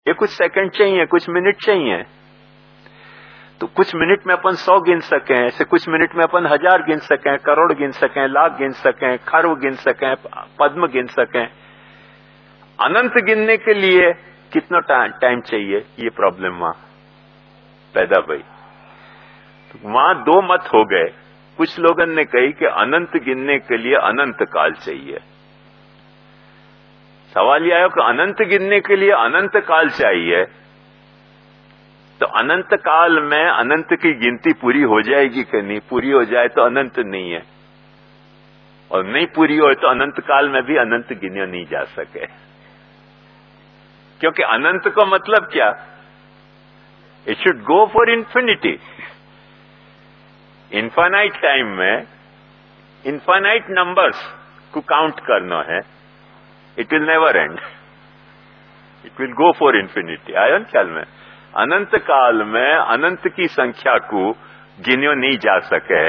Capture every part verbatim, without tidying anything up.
ये कुछ सेकंड चाहिए, कुछ मिनट चाहिए। तो कुछ मिनट में अपन सौ गिन सकें, ऐसे कुछ मिनट में अपन हजार गिन सकें, करोड़ गिन सकें, लाख गिन सकें, खरब गिन सकें, पद्म गिन सकें। अनंत गिनने के लिए कितना टाइम चाहिए, ये प्रॉब्लम वहां पैदा हुई। तो वहां दो मत हो गए। कुछ लोगों ने कही कि अनंत गिनने के लिए अनंत काल चाहिए। सवाल यह आया कि अनंत गिनने के लिए अनंत काल चाहिए, तो अनंत काल में अनंत की गिनती पूरी हो जाएगी कि नहीं? पूरी हो जाए तो अनंत नहीं है, और नहीं पूरी हो तो अनंत काल में भी अनंत गिने नहीं जा सके। क्योंकि अनंत का मतलब क्या? It should go for infinity. Infinite time में इनफाइनाइट नंबर्स को काउंट करना है, it will never end, it will go for infinity. आया ना ख्याल में? अनंत काल में अनंत की संख्या को गिनो नहीं जा सके।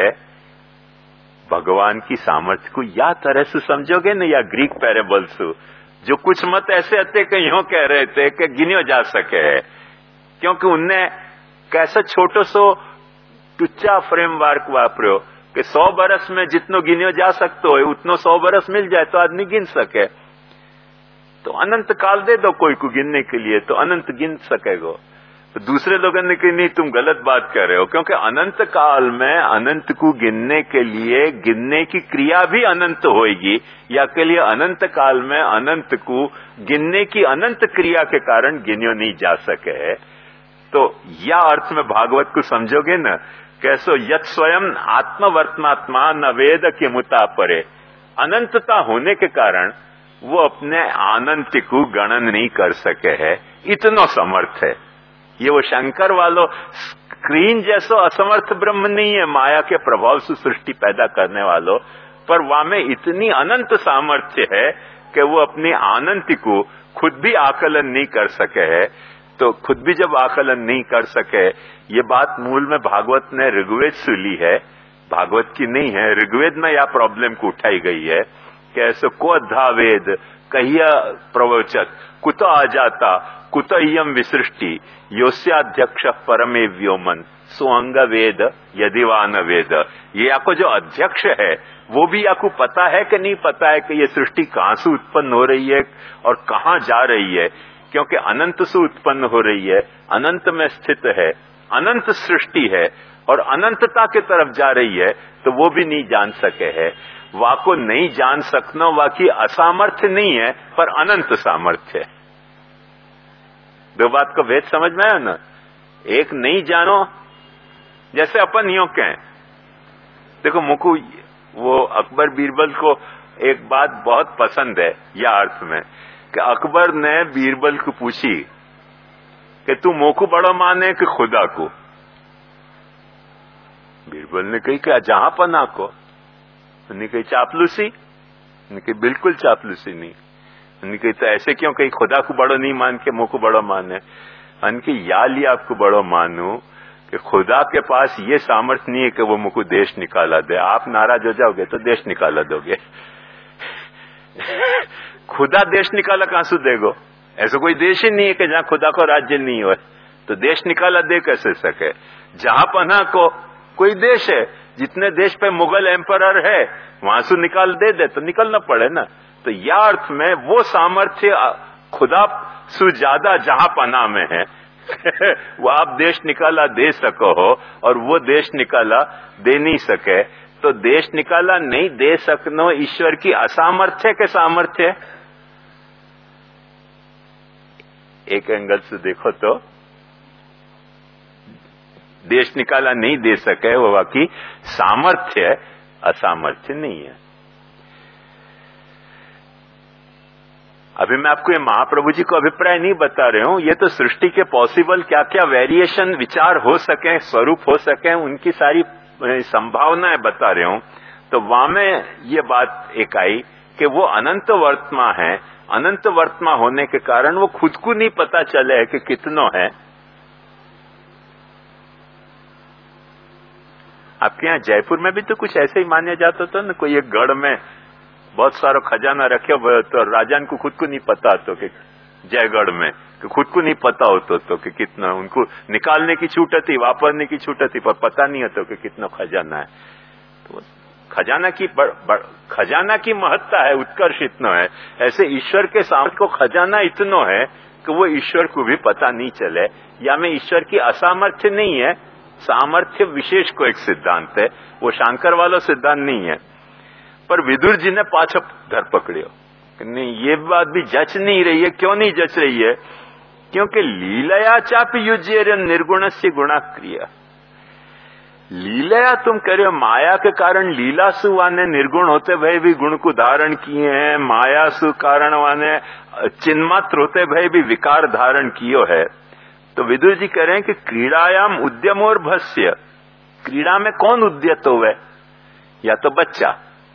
भगवान की सामर्थ्य को या तरह से समझोगे ना, या ग्रीक पैरेबल्स जो कुछ मत ऐसे आते कि यूं कह रहे थे कि गिनो जा सके, क्योंकि उनने कैसा छोटो सो टुच्चा फ्रेमवर्क वापरो कि सौ बरस में जितनो गिनो जा सकते हो उतनो सौ बरस मिल जाए तो आदमी गिन सके। तो अनंत काल दे दो कोई को गिनने के लिए, तो अनंत गिन सकेगा। तो दूसरे लोगों ने कहा नहीं, तुम गलत बात कर रहे हो, क्योंकि अनंत काल में अनंत को गिनने के लिए गिनने की क्रिया भी अनंत होएगी, या के लिए अनंत काल में अनंत को गिनने की अनंत क्रिया के कारण गिनो नहीं जा सके। तो या अर्थ में भागवत को समझोगे न, कैसो यत स्वयं आत्मवर्तमात्मा न वेद के मुता परे। अनंतता होने के कारण वो अपने अनंत को गणन नहीं कर सके है, इतना समर्थ है। ये वो शंकर वालों स्क्रीन जैसो असमर्थ ब्रह्म नहीं है, माया के प्रभाव से सृष्टि पैदा करने वालों, पर वहां में इतनी अनंत सामर्थ्य है कि वो अपने अनंत को खुद भी आकलन नहीं कर सके है। तो खुद भी जब आकलन नहीं कर सके, ये बात मूल में भागवत ने ऋग्वेद से ली है, भागवत की नहीं है। ऋग्वेद में यह प्रॉब्लम को उठाई गई है कि ऐसे को अद्धा वेद कहिया प्रवचत कुत आ जाता कुत इयम विसृष्टि योस्याध्यक्ष परमे व्योमन सुअंग वेद यदिवान वेद। ये आपको जो अध्यक्ष है वो भी आपको पता है कि नहीं पता है कि ये सृष्टि कहां से उत्पन्न हो रही है और कहां जा रही है, क्योंकि अनंत से उत्पन्न हो रही है, अनंत में स्थित है, अनंत सृष्टि है और अनंतता की तरफ जा रही है, तो वो भी नहीं जान सके है। वाको नहीं जान सकना वाकी असामर्थ्य नहीं है, पर अनंत सामर्थ्य है। दो बात को भेद समझ में आया ना? एक नहीं जानो, जैसे अपन यूं कहें, देखो मुकु वो अकबर बीरबल को एक बात बहुत पसंद है, या अर्थ में कि अकबर ने बीरबल को पूछी कि तू मोको बड़ा माने कि खुदा को? बीरबल ने कही कि जहां पना को। उन्हें कही चापलूसी? उन्हें कही बिल्कुल चापलूसी नहीं। उन्हें कही तो ऐसे क्यों कही खुदा को बड़ो नहीं मान के मोको बड़ो माने? उनकी या लिया आपको बड़ो मानू कि खुदा के पास ये सामर्थ्य नहीं है कि वो मुझको देश निकाला दे। आप नाराज हो जाओगे तो देश निकाला दोगे। खुदा देश निकाला कहां से देगो? ऐसा कोई देश ही नहीं है कि जहां खुदा को राज्य नहीं हो, तो देश निकाला दे कैसे सके? जहां पना को कोई देश है, जितने देश पे मुगल एम्परर है वहां से निकाल दे दे तो निकलना पड़े ना। तो यह अर्थ में वो सामर्थ्य खुदा से ज्यादा जहां पना में है वो आप देश निकाला दे सको हो, और वो देश निकाला दे नहीं सके। तो देश निकाला नहीं दे सकनो ईश्वर की असामर्थ्य के सामर्थ्य। एक एंगल से देखो तो देश निकाला नहीं दे सके वो बाकी सामर्थ्य, असामर्थ्य नहीं है। अभी मैं आपको ये महाप्रभु जी को अभिप्राय नहीं बता रहे हूं, ये तो सृष्टि के पॉसिबल क्या क्या वेरिएशन विचार हो सके, स्वरूप हो सके, उनकी सारी संभावनाएं बता रहे हूं। तो वहां में ये बात एक आई कि वो अनंत वर्तमा है। अनंत वर्तमा होने के कारण वो खुद को नहीं पता चले है कि कितनो है। आपके यहाँ जयपुर में भी तो कुछ ऐसे ही माना जाता था ना, कोई एक गढ़ में बहुत सारा खजाना रखे हुए तो राजान को खुद को नहीं पता तो कि जयगढ़ में कि खुद को नहीं पता होता तो कि कितना, उनको निकालने की छूट थी, वापरने की छूट थी, पर पता नहीं होता कि कितना खजाना है। तो खजाना की बड़, बड़, खजाना की महत्ता है, उत्कर्ष इतना है। ऐसे ईश्वर के सामर्थ्य को खजाना इतना है कि वो ईश्वर को भी पता नहीं चले, या में ईश्वर की असामर्थ्य नहीं है, सामर्थ्य विशेष को एक सिद्धांत है, वो शांकर वाला सिद्धांत नहीं है। पर विदुर जी ने पाछा घर पकड़ियो, नहीं ये बात भी जच नहीं रही है। क्यों नहीं जच रही है? क्योंकि लीलया चाप युज्य निर्गुण से गुणा क्रिया। लीलया तुम कह रहे हो, माया के कारण लीलासु वाने निर्गुण होते भय भी गुण को धारण किए हैं, मायासु कारण वाने चिन्मात्र होते भय भी विकार धारण कियो है। तो विदुर जी कह रहे हैं कि क्रीड़ायाम उद्यम और भस्य, क्रीड़ा में कौन उद्यत होवे? या तो बच्चा,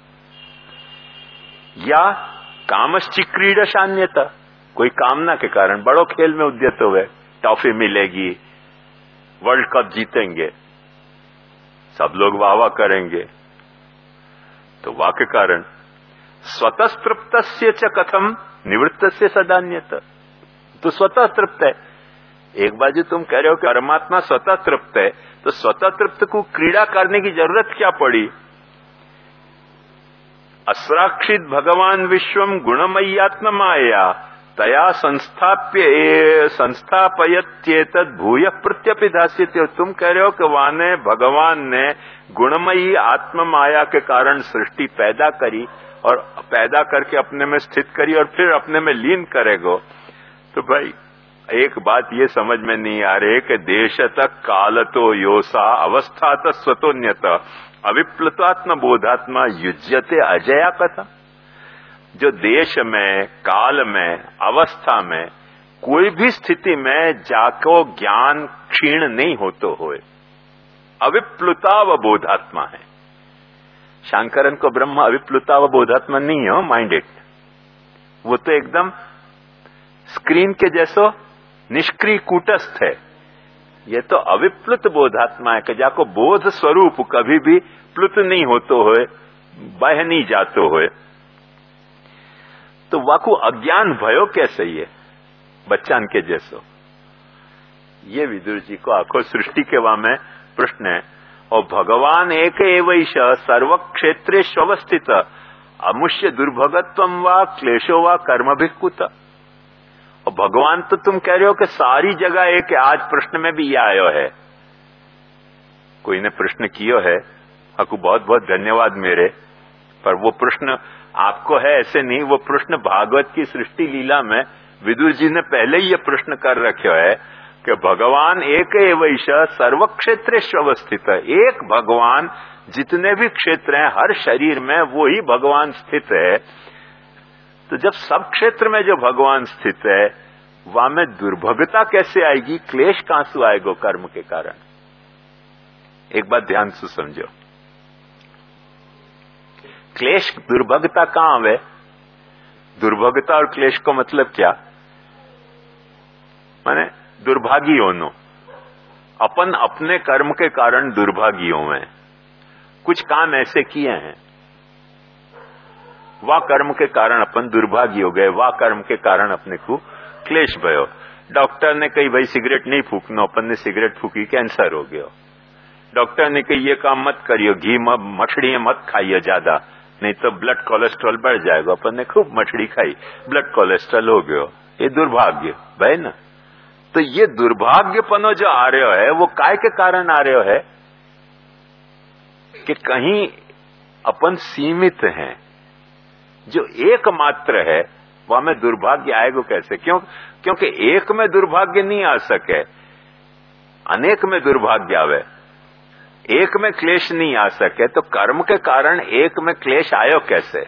या कामश्चि क्रीड़ा शान्यता, कोई कामना के कारण बड़ो खेल में उद्यत हुए, टॉफी मिलेगी, वर्ल्ड कप जीतेंगे, सब लोग वाह वाह करेंगे, तो वाह के कारण स्वतः तृप्तस्य च कथम निवृत्तस्य सदान्यता। तो स्वतः तृप्त है। एक बाजू तुम कह रहे हो कि परमात्मा स्वतः तृप्त है, तो स्वतः तृप्त को क्रीड़ा करने की जरूरत क्या पड़ी? अस्राक्षित भगवान विश्वम गुणमय्यात्म माया तया संस्थाप्य संस्थापयत्येतद् भूय प्रत्यपिधास्यते। तुम कह रहे हो कि वाने भगवान ने गुणमयी आत्म माया के कारण सृष्टि पैदा करी और पैदा करके अपने में स्थित करी और फिर अपने में लीन करेगो। तो भाई एक बात ये समझ में नहीं आ रही कि देश तक काल तो योसा अवस्था तक स्वतोन्यत अविप्लुतात्म बोधात्मा युज्यते अजया कथा। जो देश में, काल में, अवस्था में, कोई भी स्थिति में जाको ज्ञान क्षीण नहीं होतो होए, अविप्लुता व बोधात्मा है। शंकरन को ब्रह्म अविप्लुता व बोधात्मा नहीं है, माइंडेड। वो तो एकदम स्क्रीन के जैसो निष्क्रिय कूटस्थ है। ये तो अविप्लुत बोधात्मा है कि जाको बोध स्वरूप कभी भी प्लुत नहीं होतो होए, बह नहीं जातो होए। तो वाकू अज्ञान भयो कैसे ये बच्चान के जैसो? ये विदुर जी को आखो सृष्टि के वा में प्रश्न है। और भगवान एक एवैष सर्व क्षेत्रे स्वस्थित अमुष्य दुर्भगत्वम वा क्लेशो वा कर्म भिक्कुत। और भगवान तो तुम कह रहे हो कि सारी जगह एक, आज प्रश्न में भी ये आयो है, कोई ने प्रश्न कियो है, आपको बहुत बहुत धन्यवाद मेरे, पर वो प्रश्न आपको है ऐसे नहीं, वो प्रश्न भागवत की सृष्टि लीला में विदुर जी ने पहले ही ये प्रश्न कर रखे है कि भगवान एक एवैष सर्व क्षेत्रे स्वस्थित। एक भगवान जितने भी क्षेत्र हैं, हर शरीर में वो ही भगवान स्थित है। तो जब सब क्षेत्र में जो भगवान स्थित है, वहां में दुर्भगता कैसे आएगी, क्लेश कहां से आएगा कर्म के कारण? एक बात ध्यान से समझो, क्लेश दुर्भगता कहां आवे? दुर्भगता और क्लेश को मतलब क्या? माने दुर्भागी होनो, अपन अपने कर्म के कारण दुर्भागी हो में, कुछ काम ऐसे किए हैं, वाह कर्म के कारण अपन दुर्भागी हो गए, वाह कर्म के कारण अपने को क्लेश भयो। डॉक्टर ने कही भाई सिगरेट नहीं फूकना, अपन ने सिगरेट फूकी, कैंसर हो गया। डॉक्टर ने कही ये काम मत करियो, घी मछली मत खाइए ज्यादा, नहीं तो ब्लड कोलेस्ट्रॉल बढ़ जाएगा। अपन ने खूब मछली खाई, ब्लड कोलेस्ट्रॉल हो गयो। ये दुर्भाग्य भाई ना। तो ये दुर्भाग्यपनो जो आ रहे है, वो काय के कारण आ रहे है कि कहीं अपन सीमित हैं, जो एकमात्र है वहां में दुर्भाग्य आएगा कैसे? क्यों? क्योंकि एक में दुर्भाग्य नहीं आ सके, अनेक में दुर्भाग्य आवे। एक में क्लेश नहीं आ सके तो कर्म के कारण एक में क्लेश आयो कैसे?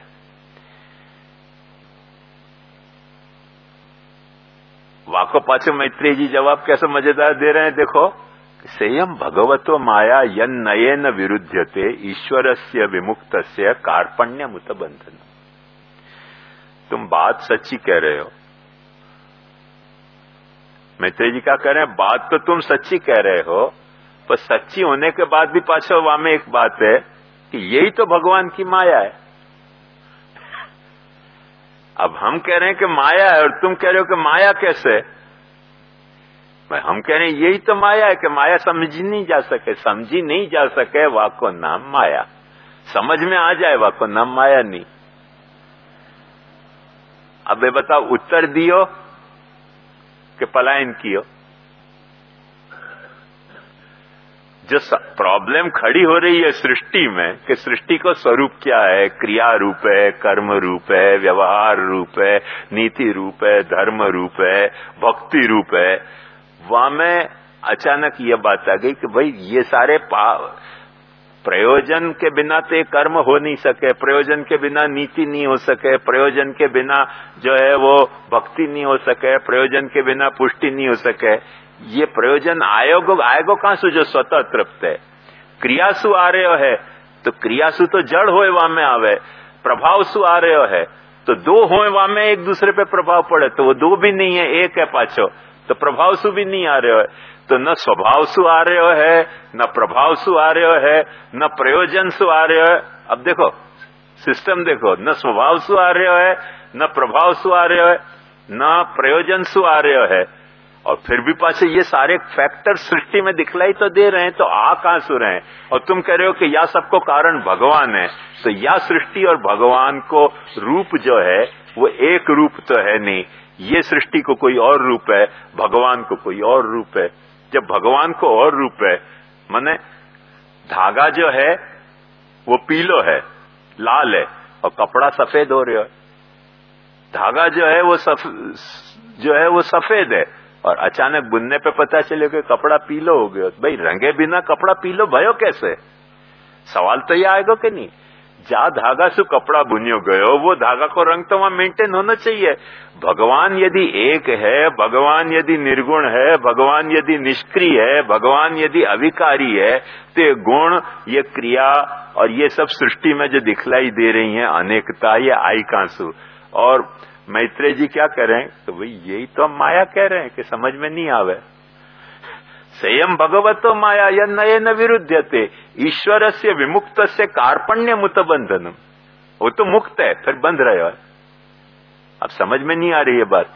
वाको पाछे मैत्रेय जी जवाब कैसे मजेदार दे रहे हैं, देखो। सेयम भगवतो माया यन नयेन विरुध्यते ईश्वरस्य विमुक्तस्य कार्पण्यमुत बंधन। तुम बात सच्ची कह रहे हो, मैत्रेय जी क्या कह रहे हैं, बात तो तुम सच्ची कह रहे हो, पर सच्ची होने के बाद भी पाछा वहां में एक बात है कि यही तो भगवान की माया है। अब हम कह रहे हैं कि माया है और तुम कह रहे हो कि माया कैसे? मैं हम कह रहे हैं यही तो माया है कि माया समझी नहीं जा सके, समझी नहीं जा सके वाको नाम माया, समझ में आ जाए वाको नाम माया नहीं। अब ये बताओ उत्तर दियो कि पलायन कियो? जो प्रॉब्लम खड़ी हो रही है सृष्टि में कि सृष्टि को स्वरूप क्या है, क्रिया रूप है, कर्म रूप है, व्यवहार रूप है, नीति रूप है, धर्म रूप है, भक्ति रूप है, वहां में अचानक ये बात आ गई कि भाई ये सारे प्रयोजन के बिना तो ये कर्म हो नहीं सके, प्रयोजन के बिना नीति नहीं हो सके, प्रयोजन के बिना जो है वो भक्ति नहीं हो सके, प्रयोजन के बिना पुष्टि नहीं हो सके। ये प्रयोजन आएगो आएगो कहां से जो स्वतः तृप्त है? क्रियासु आ रहे हो है तो क्रियासु तो जड़ होए वहां में आवे, प्रभाव सु आ रहे हो है तो दो होए वहां में एक दूसरे पे प्रभाव पड़े, तो वो दो भी नहीं है, एक है पाछो, तो प्रभाव सु भी नहीं आ रहे हो, तो न स्वभाव सु आ रहे हो है, न प्रभाव सु आ रहे हो है, न प्रयोजन सु आ रहे हो है। अब देखो सिस्टम देखो, न स्वभाव सु आ रहे हो है, न प्रभाव सु आ रहे हो है, न प्रयोजन सु आ रहे हो है, और फिर भी पाछे ये सारे फैक्टर सृष्टि में दिखलाई तो दे रहे हैं, तो आ कहां सु रहे हैं? और तुम कह रहे हो कि या सबको कारण भगवान है, तो या सृष्टि और भगवान को रूप जो है वो एक रूप तो है नहीं, ये सृष्टि को कोई और रूप है, भगवान को कोई और रूप है। जब भगवान को और रूप है, माने धागा जो है वो पीलो है, लाल है, और कपड़ा सफेद हो रहा है। धागा जो है वो सफ, जो है वो सफेद है, और अचानक बुनने पे पता चले कि कपड़ा पीलो हो गया। भाई रंगे बिना कपड़ा पीलो भयो कैसे? सवाल तो ये आएगा कि नहीं? जा धागा से कपड़ा बुनियो गयो, वो धागा को रंग तो वहां मेंटेन होना चाहिए। भगवान यदि एक है, भगवान यदि निर्गुण है, भगवान यदि निष्क्रिय है, भगवान यदि अविकारी है, तो ये गुण, ये क्रिया और ये सब सृष्टि में जो दिखलाई दे रही है अनेकता, ये आई कहां से? और मैत्रेय जी क्या कह रहे हैं? तो भाई यही तो हम माया कह रहे हैं कि समझ में नहीं आवे। संयम भगवतो माया या नये न विरुद्धते, ईश्वर से विमुक्त से कार्पण्य मुत बंधनम। वो तो मुक्त है, फिर बंध रहे हो। अब समझ में नहीं आ रही है बात।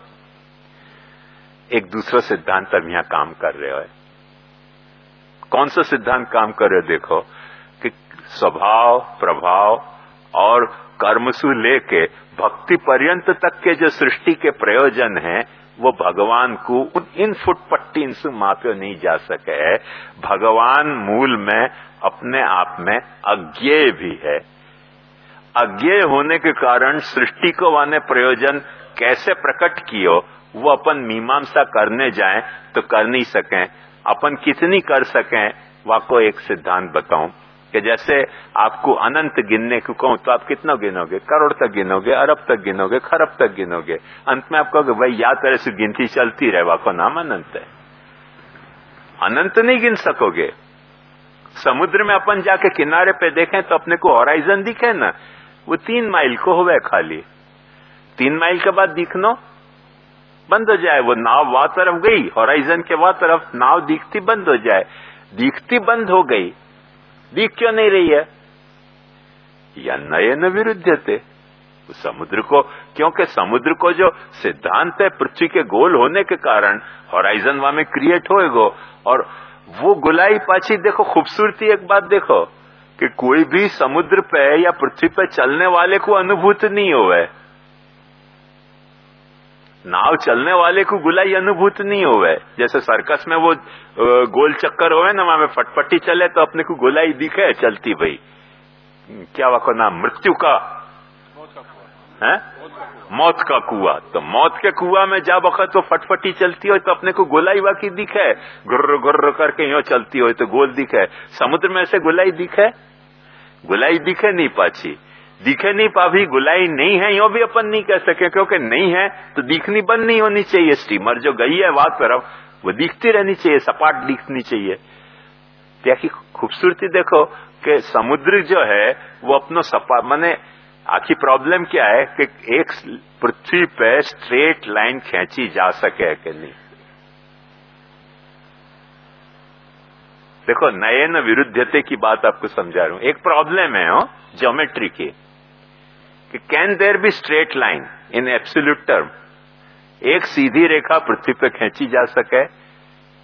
एक दूसरा सिद्धांत अब यहां काम कर रहे हो। कौन सा सिद्धांत काम कर रहे हो? देखो कि स्वभाव, प्रभाव और कर्मसु लेके भक्ति पर्यंत तक के जो सृष्टि के प्रयोजन हैं, वो भगवान को इन फुटपट्टी से मापे नहीं जा सके है। भगवान मूल में अपने आप में अज्ञेय भी है। अज्ञेय होने के कारण सृष्टि को वाने प्रयोजन कैसे प्रकट कियो, वो अपन मीमांसा करने जाएं तो कर नहीं सकें। अपन कितनी कर सकें, वाको एक सिद्धांत बताऊं कि जैसे आपको अनंत गिनने को कहूं तो आप कितना गिनोगे? करोड़ तक गिनोगे, अरब तक गिनोगे, खरब तक गिनोगे। अंत में आप कहोगे भाई या तरह से गिनती चलती रहे, वाको नाम अनंत है। अनंत नहीं गिन सकोगे। समुद्र में अपन जाके किनारे पे देखें तो अपने को होराइजन दिखे ना, वो तीन माइल को होवे खाली। तीन माइल के बाद दिखनो बंद हो जाए। वो नाव वहां तरफ गई, होराइजन के वहां तरफ नाव दिखती बंद हो जाए। दिखती बंद हो गई, दिख क्यों नहीं रही है? या नये न विरुद्धते, समुद्र को, क्योंकि समुद्र को जो सिद्धांत है पृथ्वी के गोल होने के कारण होराइजन वहां में क्रिएट होएगो। और वो गुलाई पाची देखो खूबसूरती। एक बात देखो कि कोई भी समुद्र पे या पृथ्वी पे चलने वाले को अनुभूत नहीं होवे। नाव चलने वाले को गुलाई अनुभूत नहीं होवे। जैसे सर्कस में वो गोल चक्कर होवे ना, वहां में फटफटी चले तो अपने को गुलाई दिखे चलती। भाई क्या वाको नाम? मृत्यु का है, मौत का कुआं। तो मौत के कुआं में जा वक्त वो फटफटी चलती हो तो अपने को गोलाई वाकी दिखे, गुर्र गुर्र करके यो चलती हो तो गोल दिखे। समुद्र में से गुलाई दिखे? गुलाई दिखे नहीं पाची, दिखे नहीं पाभी। गुलाई नहीं है यो भी अपन नहीं कह सके, क्योंकि नहीं है तो दिखनी बंद नहीं होनी चाहिए। स्टीमर जो गई है वहां तरफ वो दिखती रहनी चाहिए, सपाट दिखनी चाहिए। क्या की खूबसूरती देखो कि समुद्र जो है वो अपनो सपाट, माने आखिर प्रॉब्लम क्या है कि एक पृथ्वी पे स्ट्रेट लाइन खींची जा सके कि नहीं। देखो नये न विरुद्धते की बात आपको समझा रहा हूं। एक प्रॉब्लम है हो ज्योमेट्री की कि can there be straight line in absolute term? एक सीधी रेखा पृथ्वी पे खींची जा सके?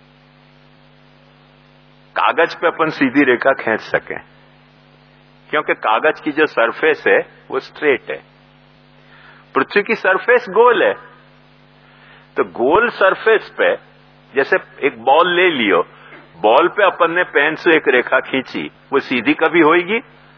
कागज पे अपन सीधी रेखा खींच सकें, क्योंकि कागज की जो सरफेस है वो स्ट्रेट है, पृथ्वी की सरफेस गोल है। तो गोल सरफेस पे जैसे एक बॉल ले लियो, बॉल पे अपन ने पेन से एक रेखा खींची, वो सीधी कभी होगी?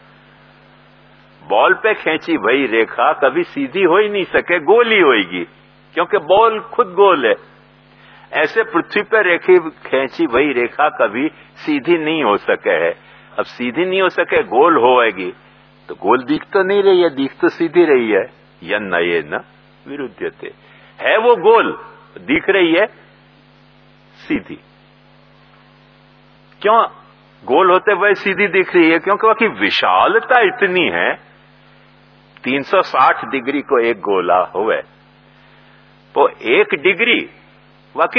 बॉल पे खींची वही रेखा कभी सीधी हो ही नहीं सके, गोल ही होगी, क्योंकि बॉल खुद गोल है। ऐसे पृथ्वी पर रेखी खींची वही रेखा कभी सीधी नहीं हो सके है। अब सीधी नहीं हो सके, गोल होएगी, तो गोल दिख तो नहीं रही है, दिख तो सीधी रही है। यन्न ये न विरुध्यते, है वो गोल, दिख रही है सीधी। क्यों गोल होते हुए सीधी दिख रही है? क्योंकि वह की विशालता इतनी है, तीन सौ साठ डिग्री को एक गोला हुए, तो एक डिग्री वह की